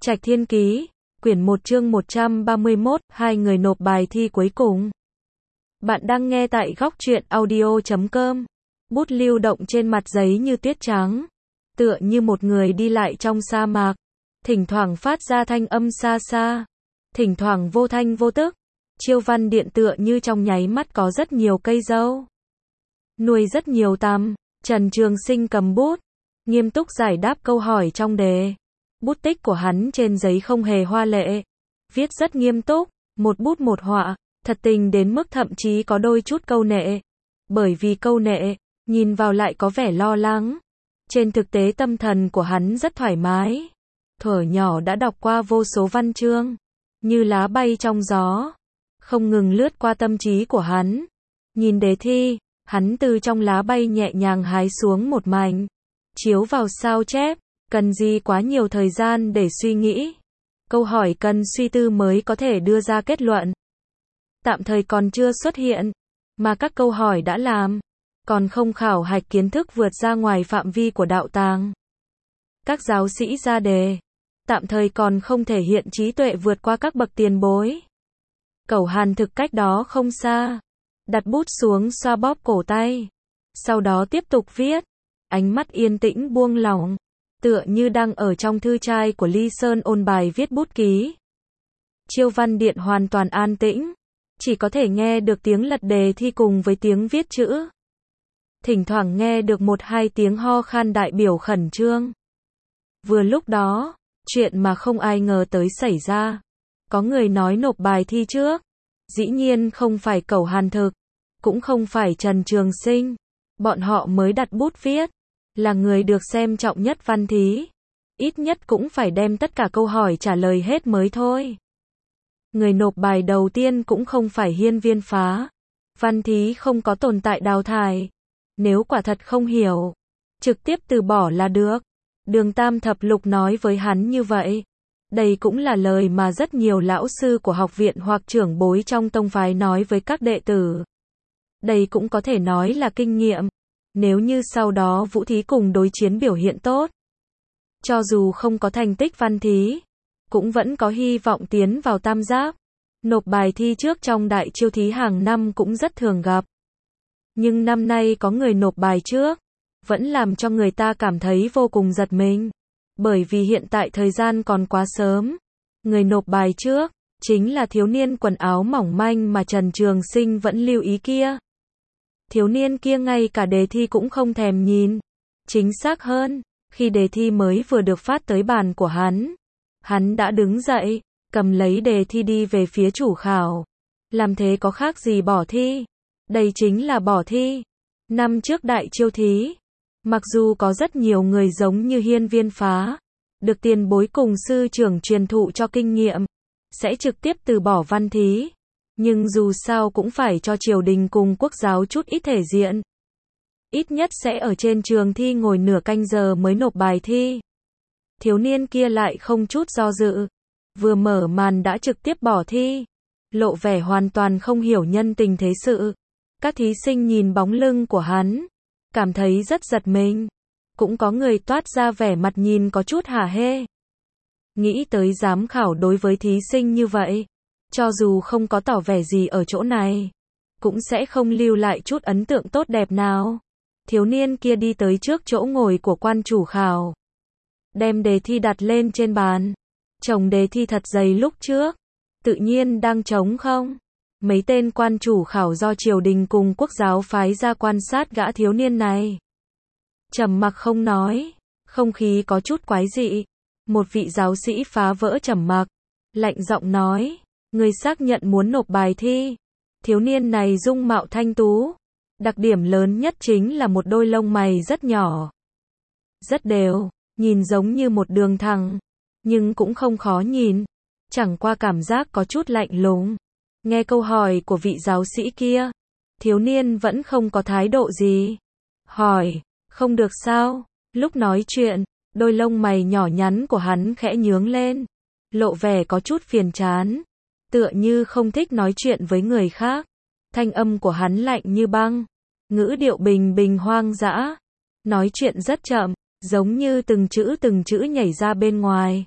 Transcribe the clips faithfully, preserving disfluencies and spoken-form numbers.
Trạch Thiên Ký, quyển một chương một trăm ba mươi mốt, hai người nộp bài thi cuối cùng. Bạn đang nghe tại góc truyện audio chấm com. Bút lưu động trên mặt giấy như tuyết trắng, tựa như một người đi lại trong sa mạc, thỉnh thoảng phát ra thanh âm xa xa, thỉnh thoảng vô thanh vô tức. Chiêu văn điện tựa như trong nháy mắt có rất nhiều cây dâu, nuôi rất nhiều tằm. Trần Trường Sinh cầm bút, nghiêm túc giải đáp câu hỏi trong đề. Bút tích của hắn trên giấy không hề hoa lệ, viết rất nghiêm túc, một bút một họa, thật tình đến mức thậm chí có đôi chút câu nệ. Bởi vì câu nệ, nhìn vào lại có vẻ lo lắng. Trên thực tế tâm thần của hắn rất thoải mái. Thuở nhỏ đã đọc qua vô số văn chương, như lá bay trong gió, không ngừng lướt qua tâm trí của hắn. Nhìn đề thi, hắn từ trong lá bay nhẹ nhàng hái xuống một mảnh, chiếu vào sao chép. Cần gì quá nhiều thời gian để suy nghĩ. Câu hỏi cần suy tư mới có thể đưa ra kết luận. Tạm thời còn chưa xuất hiện, mà các câu hỏi đã làm, còn không khảo hạch kiến thức vượt ra ngoài phạm vi của đạo tàng. Các giáo sĩ ra đề, tạm thời còn không thể hiện trí tuệ vượt qua các bậc tiền bối. Cẩu Hàn Thực cách đó không xa, đặt bút xuống xoa bóp cổ tay, sau đó tiếp tục viết, ánh mắt yên tĩnh buông lỏng, tựa như đang ở trong thư trai của Ly Sơn ôn bài viết bút ký. Chiêu văn điện hoàn toàn an tĩnh, chỉ có thể nghe được tiếng lật đề thi cùng với tiếng viết chữ. Thỉnh thoảng nghe được một hai tiếng ho khan đại biểu khẩn trương. Vừa lúc đó, chuyện mà không ai ngờ tới xảy ra. Có người nói nộp bài thi trước. Dĩ nhiên không phải Cẩu Hàn Thực, cũng không phải Trần Trường Sinh. Bọn họ mới đặt bút viết, là người được xem trọng nhất văn thí. Ít nhất cũng phải đem tất cả câu hỏi trả lời hết mới thôi. Người nộp bài đầu tiên cũng không phải Hiên Viên Phá. Văn thí không có tồn tại đào thải. Nếu quả thật không hiểu, trực tiếp từ bỏ là được. Đường Tam Thập Lục nói với hắn như vậy. Đây cũng là lời mà rất nhiều lão sư của học viện hoặc trưởng bối trong tông phái nói với các đệ tử. Đây cũng có thể nói là kinh nghiệm. Nếu như sau đó vũ thí cùng đối chiến biểu hiện tốt, cho dù không có thành tích văn thí, cũng vẫn có hy vọng tiến vào tam giáp. Nộp bài thi trước trong đại chiêu thí hàng năm cũng rất thường gặp. Nhưng năm nay có người nộp bài trước, vẫn làm cho người ta cảm thấy vô cùng giật mình. Bởi vì hiện tại thời gian còn quá sớm. Người nộp bài trước, chính là thiếu niên quần áo mỏng manh mà Trần Trường Sinh vẫn lưu ý kia. Thiếu niên kia ngay cả đề thi cũng không thèm nhìn. Chính xác hơn, khi đề thi mới vừa được phát tới bàn của hắn, hắn đã đứng dậy, cầm lấy đề thi đi về phía chủ khảo. Làm thế có khác gì bỏ thi? Đây chính là bỏ thi. Năm trước đại chiêu thí, mặc dù có rất nhiều người giống như Hiên Viên Phá, được tiền bối cùng sư trưởng truyền thụ cho kinh nghiệm, sẽ trực tiếp từ bỏ văn thí. Nhưng dù sao cũng phải cho triều đình cùng quốc giáo chút ít thể diện. Ít nhất sẽ ở trên trường thi ngồi nửa canh giờ mới nộp bài thi. Thiếu niên kia lại không chút do dự, vừa mở màn đã trực tiếp bỏ thi, lộ vẻ hoàn toàn không hiểu nhân tình thế sự. Các thí sinh nhìn bóng lưng của hắn, cảm thấy rất giật mình. Cũng có người toát ra vẻ mặt nhìn có chút hả hê. Nghĩ tới giám khảo đối với thí sinh như vậy, cho dù không có tỏ vẻ gì ở chỗ này, cũng sẽ không lưu lại chút ấn tượng tốt đẹp nào. Thiếu niên kia đi tới trước chỗ ngồi của quan chủ khảo, đem đề thi đặt lên trên bàn. Chồng đề thi thật dày lúc trước, tự nhiên đang trống không. Mấy tên quan chủ khảo do triều đình cùng quốc giáo phái ra quan sát gã thiếu niên này. Trầm mặc không nói, không khí có chút quái dị. Một vị giáo sĩ phá vỡ trầm mặc, lạnh giọng nói, người xác nhận muốn nộp bài thi. Thiếu niên này dung mạo thanh tú, đặc điểm lớn nhất chính là một đôi lông mày rất nhỏ, rất đều, nhìn giống như một đường thẳng, nhưng cũng không khó nhìn, chẳng qua cảm giác có chút lạnh lùng. Nghe câu hỏi của vị giáo sĩ kia, thiếu niên vẫn không có thái độ gì. Hỏi, không được sao? Lúc nói chuyện, đôi lông mày nhỏ nhắn của hắn khẽ nhướng lên, lộ vẻ có chút phiền chán, tựa như không thích nói chuyện với người khác. Thanh âm của hắn lạnh như băng, ngữ điệu bình bình hoang dã, nói chuyện rất chậm, giống như từng chữ từng chữ nhảy ra bên ngoài.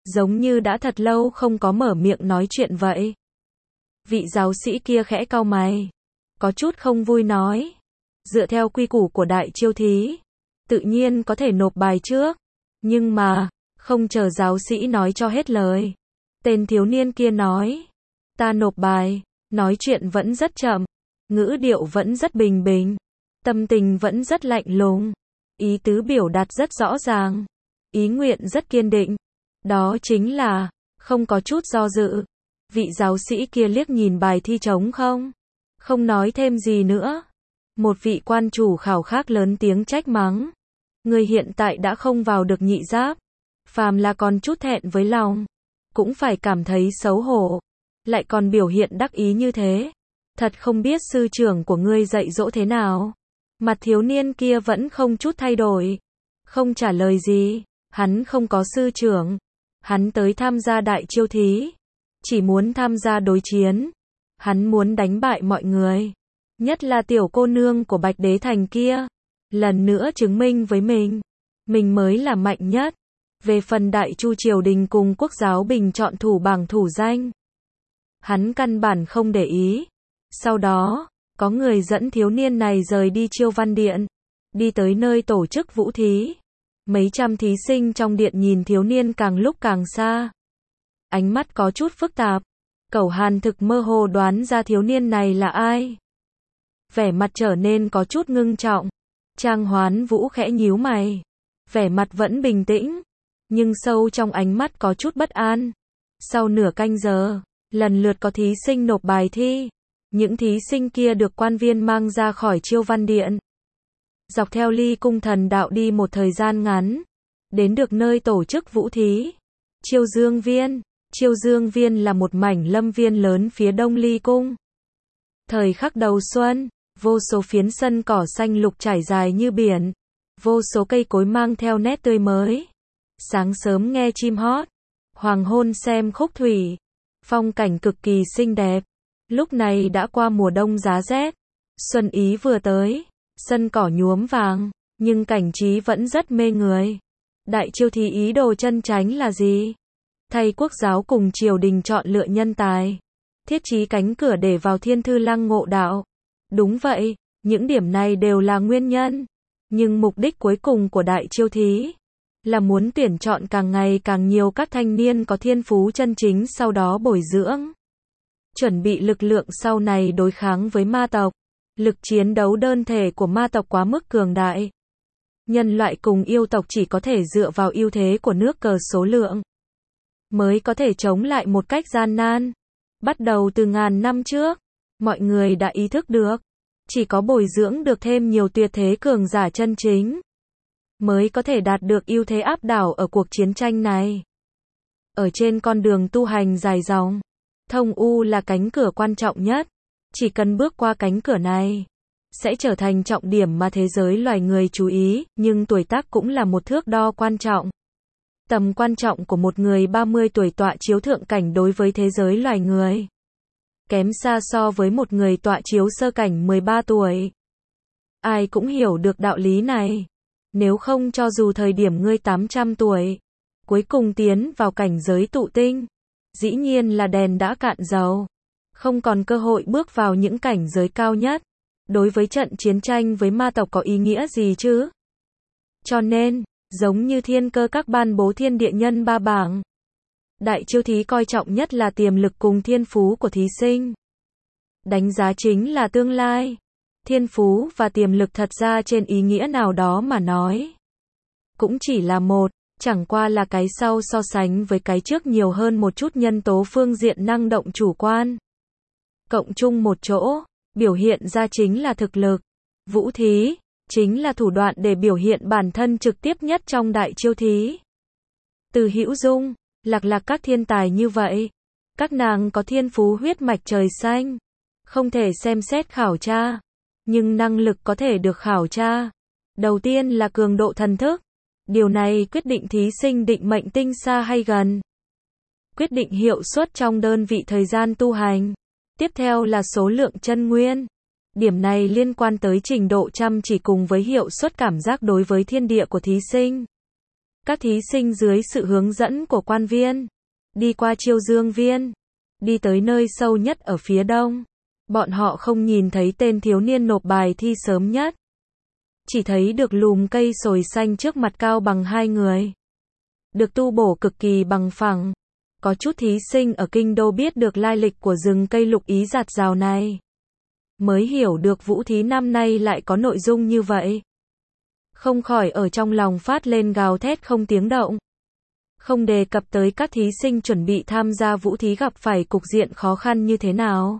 giống như đã thật lâu không có mở miệng nói chuyện vậy. Vị giáo sĩ kia khẽ cau mày, có chút không vui nói, dựa theo quy củ của đại chiêu thí, tự nhiên có thể nộp bài trước, nhưng mà, không chờ giáo sĩ nói cho hết lời. Tên thiếu niên kia nói, ta nộp bài, nói chuyện vẫn rất chậm, ngữ điệu vẫn rất bình bình, tâm tình vẫn rất lạnh lùng, ý tứ biểu đạt rất rõ ràng, ý nguyện rất kiên định. Đó chính là, không có chút do dự. Vị giáo sĩ kia liếc nhìn bài thi trống không, không nói thêm gì nữa. Một vị quan chủ khảo khác lớn tiếng trách mắng. Người hiện tại đã không vào được nhị giáp. Phàm là còn chút thẹn với lòng, cũng phải cảm thấy xấu hổ. Lại còn biểu hiện đắc ý như thế. Thật không biết sư trưởng của ngươi dạy dỗ thế nào. Mặt thiếu niên kia vẫn không chút thay đổi. Không trả lời gì. Hắn không có sư trưởng. Hắn tới tham gia đại chiêu thí. Chỉ muốn tham gia đối chiến. Hắn muốn đánh bại mọi người. Nhất là tiểu cô nương của Bạch Đế Thành kia. Lần nữa chứng minh với mình. Mình mới là mạnh nhất. Về phần đại chu triều đình cùng quốc giáo bình chọn thủ bảng thủ danh. Hắn căn bản không để ý. Sau đó, có người dẫn thiếu niên này rời đi Chiêu Văn Điện. Đi tới nơi tổ chức vũ thí. Mấy trăm thí sinh trong điện nhìn thiếu niên càng lúc càng xa. Ánh mắt có chút phức tạp. Cẩu Hàn thực mơ hồ đoán ra thiếu niên này là ai. Vẻ mặt trở nên có chút ngưng trọng. Trang Hoán Vũ khẽ nhíu mày. Vẻ mặt vẫn bình tĩnh. Nhưng sâu trong ánh mắt có chút bất an. Sau nửa canh giờ, lần lượt có thí sinh nộp bài thi. Những thí sinh kia được quan viên mang ra khỏi Chiêu Văn Điện. Dọc theo Ly Cung Thần Đạo đi một thời gian ngắn. Đến được nơi tổ chức vũ thí. Chiêu Dương Viên. Chiêu Dương Viên là một mảnh lâm viên lớn phía đông Ly Cung. Thời khắc đầu xuân, vô số phiến sân cỏ xanh lục trải dài như biển. Vô số cây cối mang theo nét tươi mới. Sáng sớm nghe chim hót. Hoàng hôn xem khúc thủy. Phong cảnh cực kỳ xinh đẹp. Lúc này đã qua mùa đông giá rét. Xuân ý vừa tới. Sân cỏ nhuốm vàng. Nhưng cảnh trí vẫn rất mê người. Đại chiêu thí ý đồ chân chánh là gì? Thay quốc giáo cùng triều đình chọn lựa nhân tài. Thiết trí cánh cửa để vào Thiên Thư Lăng ngộ đạo. Đúng vậy, những điểm này đều là nguyên nhân. Nhưng mục đích cuối cùng của đại chiêu thí là muốn tuyển chọn càng ngày càng nhiều các thanh niên có thiên phú chân chính, sau đó bồi dưỡng. Chuẩn bị lực lượng sau này đối kháng với ma tộc. Lực chiến đấu đơn thể của ma tộc quá mức cường đại. Nhân loại cùng yêu tộc chỉ có thể dựa vào ưu thế của nước cờ số lượng. Mới có thể chống lại một cách gian nan. Bắt đầu từ ngàn năm trước, mọi người đã ý thức được. Chỉ có bồi dưỡng được thêm nhiều tuyệt thế cường giả chân chính. Mới có thể đạt được ưu thế áp đảo ở cuộc chiến tranh này. Ở trên con đường tu hành dài dòng, Thông U là cánh cửa quan trọng nhất. Chỉ cần bước qua cánh cửa này, sẽ trở thành trọng điểm mà thế giới loài người chú ý, nhưng tuổi tác cũng là một thước đo quan trọng. Tầm quan trọng của một người ba mươi tuổi tọa chiếu thượng cảnh đối với thế giới loài người. Kém xa so với một người tọa chiếu sơ cảnh mười ba tuổi. Ai cũng hiểu được đạo lý này. Nếu không cho dù thời điểm ngươi tám trăm tuổi, cuối cùng tiến vào cảnh giới tụ tinh, dĩ nhiên là đèn đã cạn dầu. Không còn cơ hội bước vào những cảnh giới cao nhất. Đối với trận chiến tranh với ma tộc có ý nghĩa gì chứ? Cho nên, giống như thiên cơ các ban bố thiên địa nhân ba bảng. Đại chiêu thí coi trọng nhất là tiềm lực cùng thiên phú của thí sinh. Đánh giá chính là tương lai. Thiên phú và tiềm lực thật ra trên ý nghĩa nào đó mà nói. Cũng chỉ là một, chẳng qua là cái sau so sánh với cái trước nhiều hơn một chút nhân tố phương diện năng động chủ quan. Cộng chung một chỗ, biểu hiện ra chính là thực lực. Vũ thí, chính là thủ đoạn để biểu hiện bản thân trực tiếp nhất trong đại chiêu thí. Từ Hữu Dung, Lạc Lạc các thiên tài như vậy. Các nàng có thiên phú huyết mạch trời xanh. Không thể xem xét khảo tra. Nhưng năng lực có thể được khảo tra. Đầu tiên là cường độ thần thức. Điều này quyết định thí sinh định mệnh tinh xa hay gần. Quyết định hiệu suất trong đơn vị thời gian tu hành. Tiếp theo là số lượng chân nguyên. Điểm này liên quan tới trình độ chăm chỉ cùng với hiệu suất cảm giác đối với thiên địa của thí sinh. Các thí sinh dưới sự hướng dẫn của quan viên, đi qua chiêu dương viên, đi tới nơi sâu nhất ở phía đông. Bọn họ không nhìn thấy tên thiếu niên nộp bài thi sớm nhất. Chỉ thấy được lùm cây sồi xanh trước mặt cao bằng hai người. Được tu bổ cực kỳ bằng phẳng. Có chút thí sinh ở kinh đô biết được lai lịch của rừng cây lục ý giạt rào này. Mới hiểu được vũ thí năm nay lại có nội dung như vậy. Không khỏi ở trong lòng phát lên gào thét không tiếng động. Không đề cập tới các thí sinh chuẩn bị tham gia vũ thí gặp phải cục diện khó khăn như thế nào.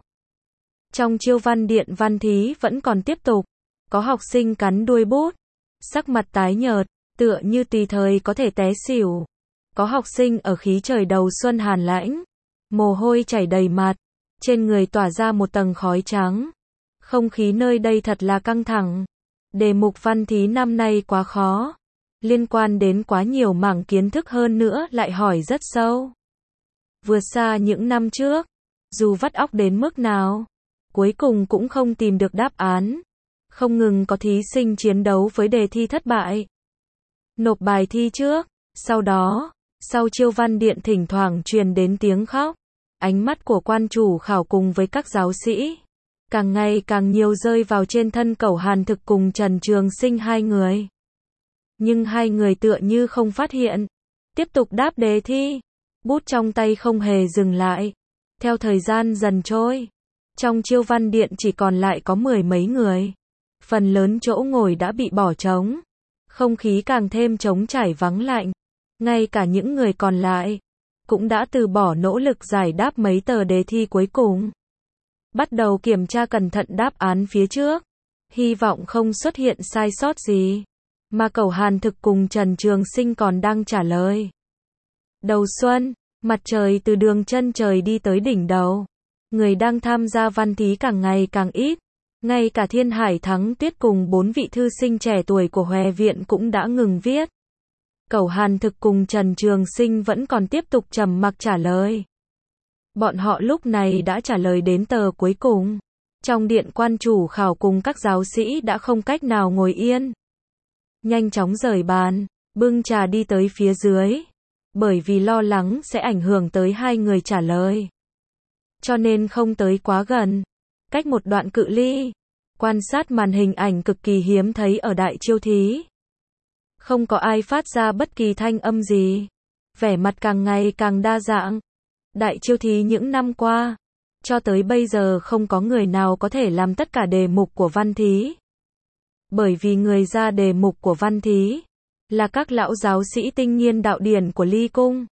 Trong chiêu văn điện văn thí vẫn còn tiếp tục. Có học sinh cắn đuôi bút, sắc mặt tái nhợt, tựa như tùy thời có thể té xỉu. Có học sinh ở khí trời đầu xuân hàn lãnh, mồ hôi chảy đầy mặt, trên người tỏa ra một tầng khói trắng. Không khí nơi đây thật là căng thẳng. Đề mục văn thí năm nay quá khó, liên quan đến quá nhiều mảng kiến thức hơn nữa lại hỏi rất sâu. Vượt xa những năm trước, dù vắt óc đến mức nào, cuối cùng cũng không tìm được đáp án. Không ngừng có thí sinh chiến đấu với đề thi thất bại. Nộp bài thi trước, sau đó, sau chiêu văn điện thỉnh thoảng truyền đến tiếng khóc. Ánh mắt của quan chủ khảo cùng với các giáo sĩ, càng ngày càng nhiều rơi vào trên thân Cẩu Hàn Thực cùng Trần Trường Sinh hai người. Nhưng hai người tựa như không phát hiện. Tiếp tục đáp đề thi. Bút trong tay không hề dừng lại. Theo thời gian dần trôi, trong chiêu văn điện chỉ còn lại có mười mấy người. Phần lớn chỗ ngồi đã bị bỏ trống. Không khí càng thêm trống trải vắng lạnh. Ngay cả những người còn lại cũng đã từ bỏ nỗ lực giải đáp mấy tờ đề thi cuối cùng. Bắt đầu kiểm tra cẩn thận đáp án phía trước. Hy vọng không xuất hiện sai sót gì. Mà Cẩu Hàn Thực cùng Trần Trường Sinh còn đang trả lời. Đầu xuân, mặt trời từ đường chân trời đi tới đỉnh đầu. Người đang tham gia văn thí càng ngày càng ít. Ngay cả Thiên Hải Thắng Tuyết cùng bốn vị thư sinh trẻ tuổi của Hòe Viện cũng đã ngừng viết. Cẩu Hàn Thực cùng Trần Trường Sinh vẫn còn tiếp tục trầm mặc trả lời. Bọn họ lúc này đã trả lời đến tờ cuối cùng. Trong điện quan chủ khảo cùng các giáo sĩ đã không cách nào ngồi yên. Nhanh chóng rời bàn, bưng trà đi tới phía dưới. Bởi vì lo lắng sẽ ảnh hưởng tới hai người trả lời. Cho nên không tới quá gần. Cách một đoạn cự ly. Quan sát màn hình ảnh cực kỳ hiếm thấy ở đại chiêu thí. Không có ai phát ra bất kỳ thanh âm gì. Vẻ mặt càng ngày càng đa dạng. Đại chiêu thí những năm qua, cho tới bây giờ không có người nào có thể làm tất cả đề mục của văn thí. Bởi vì người ra đề mục của văn thí là các lão giáo sĩ tinh nghiên đạo điển của Ly Cung.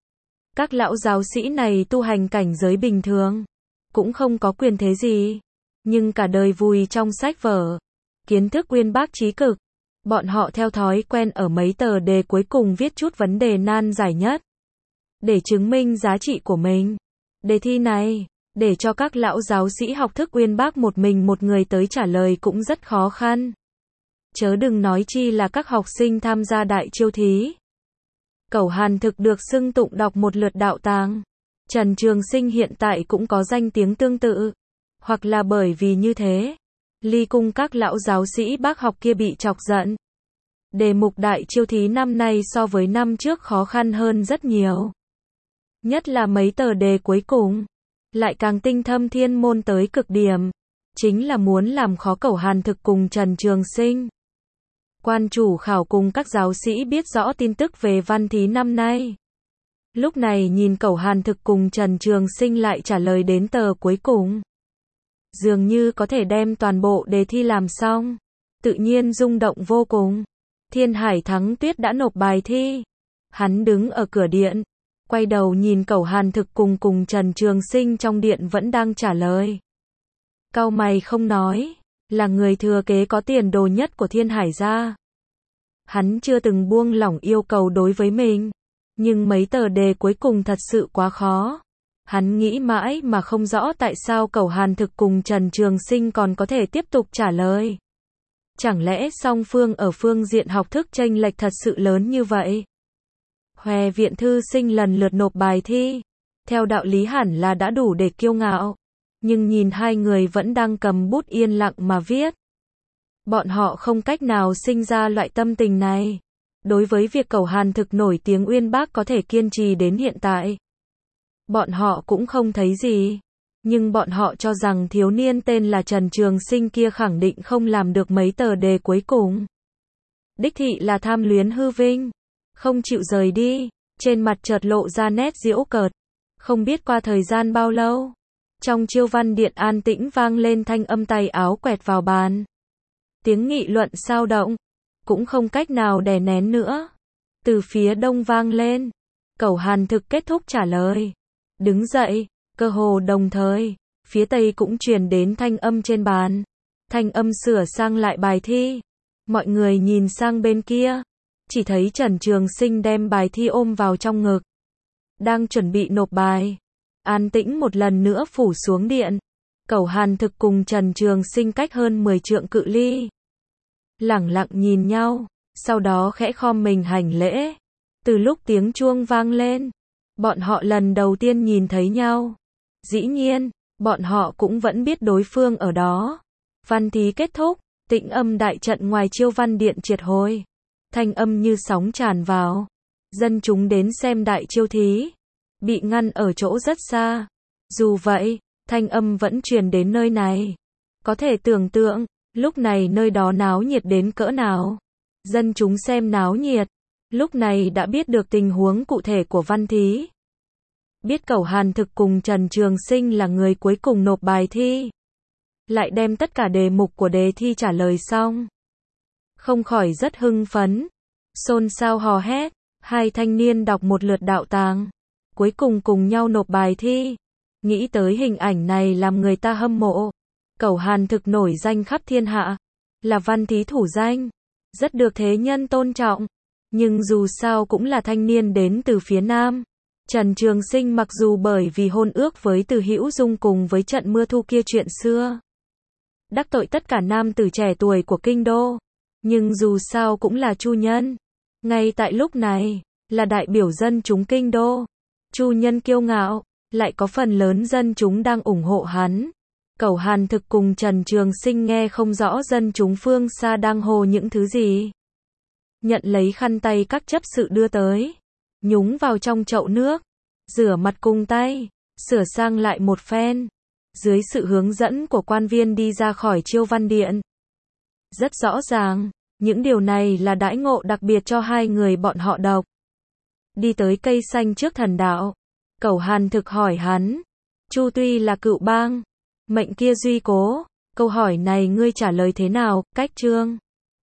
Các lão giáo sĩ này tu hành cảnh giới bình thường, cũng không có quyền thế gì, nhưng cả đời vùi trong sách vở, kiến thức uyên bác trí cực. Bọn họ theo thói quen ở mấy tờ đề cuối cùng viết chút vấn đề nan giải nhất, để chứng minh giá trị của mình. Đề thi này, để cho các lão giáo sĩ học thức uyên bác một mình một người tới trả lời cũng rất khó khăn. Chớ đừng nói chi là các học sinh tham gia đại chiêu thí. Cẩu Hàn Thực được xưng tụng đọc một lượt đạo tàng. Trần Trường Sinh hiện tại cũng có danh tiếng tương tự. Hoặc là bởi vì như thế, Ly Cung các lão giáo sĩ bác học kia bị chọc giận. Đề mục đại chiêu thí năm nay so với năm trước khó khăn hơn rất nhiều. Nhất là mấy tờ đề cuối cùng, lại càng tinh thâm thiên môn tới cực điểm. Chính là muốn làm khó Cẩu Hàn Thực cùng Trần Trường Sinh. Quan chủ khảo cùng các giáo sĩ biết rõ tin tức về văn thí năm nay. Lúc này nhìn Cẩu Hàn Thực cùng Trần Trường Sinh lại trả lời đến tờ cuối cùng. Dường như có thể đem toàn bộ đề thi làm xong. Tự nhiên rung động vô cùng. Thiên Hải Thắng Tuyết đã nộp bài thi. Hắn đứng ở cửa điện, quay đầu nhìn Cẩu Hàn Thực cùng cùng Trần Trường Sinh trong điện vẫn đang trả lời. Cau mày không nói, là người thừa kế có tiền đồ nhất của Thiên Hải gia. Hắn chưa từng buông lỏng yêu cầu đối với mình, nhưng mấy tờ đề cuối cùng thật sự quá khó. Hắn nghĩ mãi mà không rõ tại sao Cẩu Hàn Thực cùng Trần Trường Sinh còn có thể tiếp tục trả lời. Chẳng lẽ song phương ở phương diện học thức chênh lệch thật sự lớn như vậy? Hòe Viện thư sinh lần lượt nộp bài thi, theo đạo lý hẳn là đã đủ để kiêu ngạo. Nhưng nhìn hai người vẫn đang cầm bút yên lặng mà viết. Bọn họ không cách nào sinh ra loại tâm tình này. Đối với việc Cẩu Hàn Thực nổi tiếng uyên bác có thể kiên trì đến hiện tại, bọn họ cũng không thấy gì. Nhưng bọn họ cho rằng thiếu niên tên là Trần Trường Sinh kia khẳng định không làm được mấy tờ đề cuối cùng. Đích thị là tham luyến hư vinh, không chịu rời đi, trên mặt chợt lộ ra nét giễu cợt. Không biết qua thời gian bao lâu, trong Chiêu Văn Điện an tĩnh vang lên thanh âm tay áo quẹt vào bàn. Tiếng nghị luận sao động, cũng không cách nào đè nén nữa. Từ phía đông vang lên, Cẩu Hàn Thực kết thúc trả lời. Đứng dậy, cơ hồ đồng thời, phía tây cũng truyền đến thanh âm trên bàn. Thanh âm sửa sang lại bài thi. Mọi người nhìn sang bên kia, chỉ thấy Trần Trường Sinh đem bài thi ôm vào trong ngực, đang chuẩn bị nộp bài. An tĩnh một lần nữa phủ xuống điện. Cẩu Hàn Thực cùng Trần Trường Sinh cách hơn mười trượng cự ly, lẳng lặng nhìn nhau, sau đó khẽ khom mình hành lễ. Từ lúc tiếng chuông vang lên, bọn họ lần đầu tiên nhìn thấy nhau. Dĩ nhiên, bọn họ cũng vẫn biết đối phương ở đó. Văn thí kết thúc, tĩnh âm đại trận ngoài Chiêu Văn Điện triệt hồi. Thanh âm như sóng tràn vào. Dân chúng đến xem đại chiêu thí, bị ngăn ở chỗ rất xa. Dù vậy, thanh âm vẫn truyền đến nơi này. Có thể tưởng tượng, lúc này nơi đó náo nhiệt đến cỡ nào. Dân chúng xem náo nhiệt, lúc này đã biết được tình huống cụ thể của văn thí. Biết Cẩu Hàn Thực cùng Trần Trường Sinh là người cuối cùng nộp bài thi, lại đem tất cả đề mục của đề thi trả lời xong, không khỏi rất hưng phấn, xôn xao hò hét. Hai thanh niên đọc một lượt đạo tàng, cuối cùng cùng nhau nộp bài thi. Nghĩ tới hình ảnh này làm người ta hâm mộ. Cẩu Hàn Thực nổi danh khắp thiên hạ, là văn thí thủ danh, rất được thế nhân tôn trọng. Nhưng dù sao cũng là thanh niên đến từ phía Nam. Trần Trường Sinh mặc dù bởi vì hôn ước với Từ Hữu Dung cùng với trận mưa thu kia chuyện xưa, đắc tội tất cả nam tử trẻ tuổi của kinh đô, nhưng dù sao cũng là chu nhân. Ngay tại lúc này, là đại biểu dân chúng kinh đô. Chu nhân kiêu ngạo, lại có phần lớn dân chúng đang ủng hộ hắn. Cẩu Hàn Thực cùng Trần Trường Sinh nghe không rõ dân chúng phương xa đang hô những thứ gì. Nhận lấy khăn tay các chấp sự đưa tới, nhúng vào trong chậu nước, rửa mặt cùng tay, sửa sang lại một phen. Dưới sự hướng dẫn của quan viên đi ra khỏi Chiêu Văn Điện. Rất rõ ràng, những điều này là đãi ngộ đặc biệt cho hai người bọn họ độc. Đi tới cây xanh trước thần đạo, Cẩu Hàn Thực hỏi hắn, Chu tuy là cựu bang, mệnh kia duy cố, câu hỏi này ngươi trả lời thế nào? Cách chương